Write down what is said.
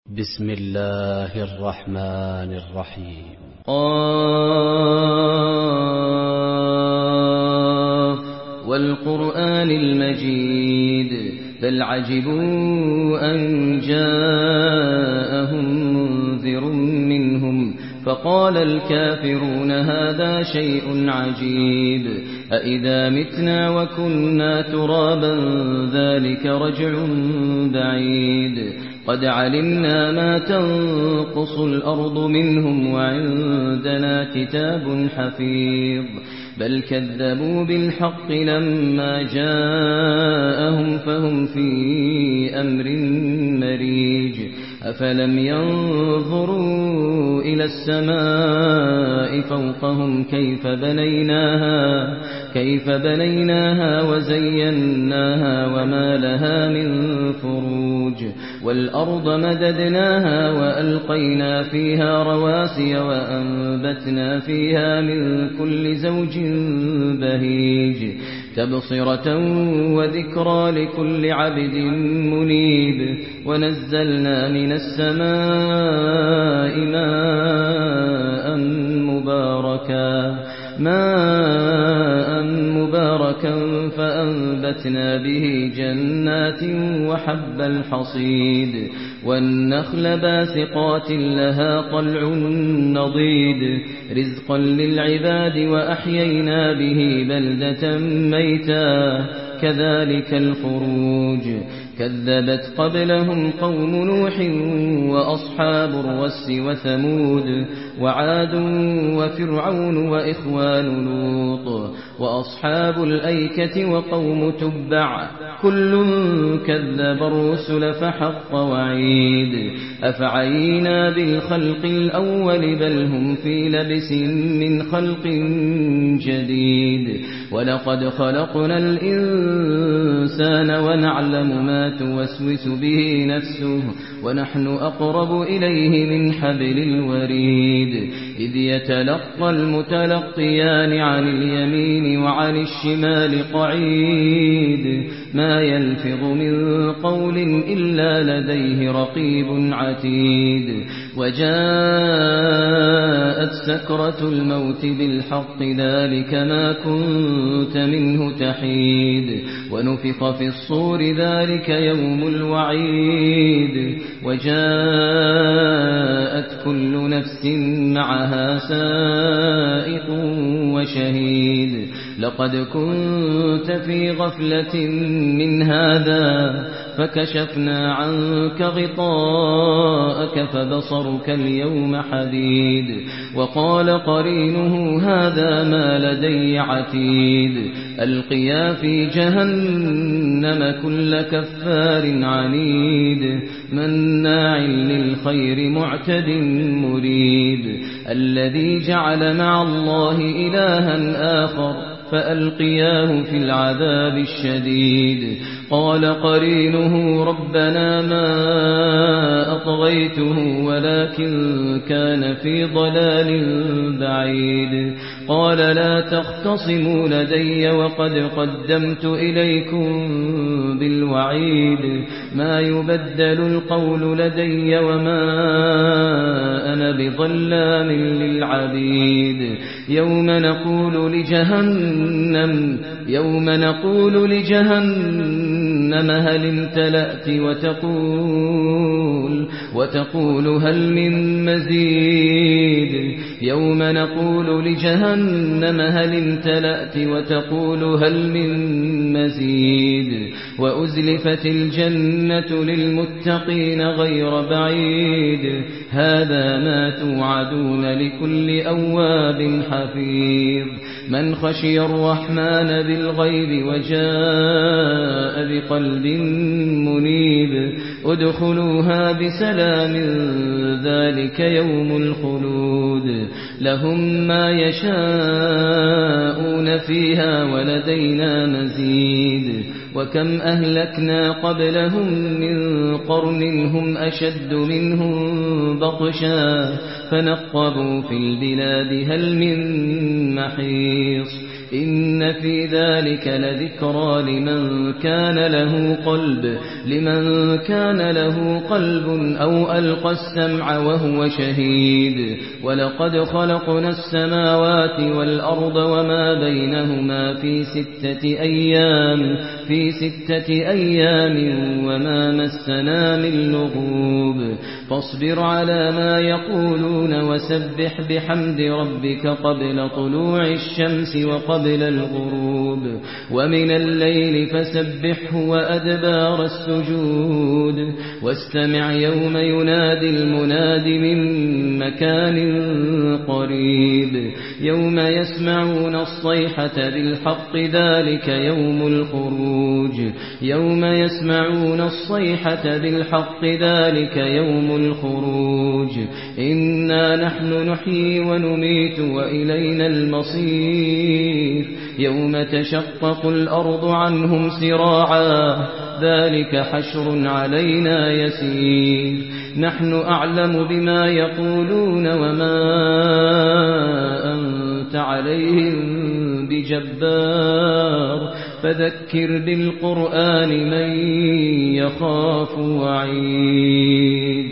بسم الله الرحمن الرحيم. قاف والقرآن المجيد بل عجبوا أن جاءهم منذر منهم فقال الكافرون هذا شيء عجيب أإذا متنا وكنا ترابا ذلك رجع بعيد قد علمنا ما تنقص الأرض منهم وعندنا كتاب حفيظ بل كذبوا بالحق لما جاءهم فهم في أمر مريج أفلم ينظروا إلى السماء فوقهم كيف بنيناها وزيناها وما لها من فروج والأرض مددناها وألقينا فيها رواسي وأنبتنا فيها من كل زوج بهيج تبصرة وذكرى لكل عبد منيب ونزلنا من السماء ماء مباركا فأنبتنا به جنات وحب الحصيد والنخل باسقات لها طلع نضيد رزقا للعباد وأحيينا به بلدة ميتا كذلك الخروج كذبت قبلهم قوم نوح وأصحاب الرس وثمود وعاد وفرعون وإخوان لوط وأصحاب الأيكة وقوم تبع كل كذب الرسل فحق وعيد أفعينا بالخلق الأول بل هم في لبس من خلق جديد ولقد خلقنا الإنسان ونعلم ما توسوس به نفسه ونحن أقرب إليه من حبل الوريد إذ يتلقى المتلقيان عن اليمين وعن الشمال قعيد ما يلفظ من قول إلا لديه رقيب عتيد وجاءت سكرة الموت بالحق ذلك ما كنت منه تحيد ونفخ في الصور ذلك يوم الوعيد وجاءت كل نفس معها سائق وشهيد لقد كنت في غفلة من هذا فكشفنا عنك غطاءك فبصرك اليوم حديد وقال قرينه هذا ما لدي عتيد ألقيا في جهنم كل كفار عنيد مناع للخير معتد مريب الذي جعل مع الله إلها آخر فألقياه في العذاب الشديد قال قرينه ربنا ما أطغيته ولكن كان في ضلال بعيد قال لا تختصموا لدي وقد قدمت إليكم بالوعيد ما يبدل القول لدي وما أنا بظلام للعبيد يوم نقول لجهنم هل امتلأت وتقول هل من مزيد يوم نقول لجهنم هل امتلأت وتقول هل من مزيد وأزلفت الجنة للمتقين غير بعيد هذا ما توعدون لكل أواب حفيظ من خشي الرحمن بالغيب وجاء بقلب منيب ادخلوها بسلام ذلك يوم الخلود لهم ما يشاءون فيها ولدينا مزيد وكم أهلكنا قبلهم من قرن هم أشد منهم بطشا فنقبوا في البلاد هل من محيص إن في ذلك لذكرى لمن كان له قلب أو ألقى السمع وهو شهيد ولقد خلقنا السماوات والأرض وما بينهما في 6 أيام وما مسنا من لغوب فاصبر على ما يقولون وسبح بحمد ربك قبل طلوع الشمس وقبل الغروب ومن الليل فسبحه وأدبار السجود واستمع يوم ينادي المناد من مكان قريب يوم يسمعون الصيحة بالحق ذلك يوم الخروج إنا نحن نحيي ونميت وإلينا المصير يوم تشقق الأرض عنهم سراعا ذلك حشر علينا يسير نحن أعلم بما يقولون وما أنت عليهم بجبار فذكر بالقرآن من يخاف وعيد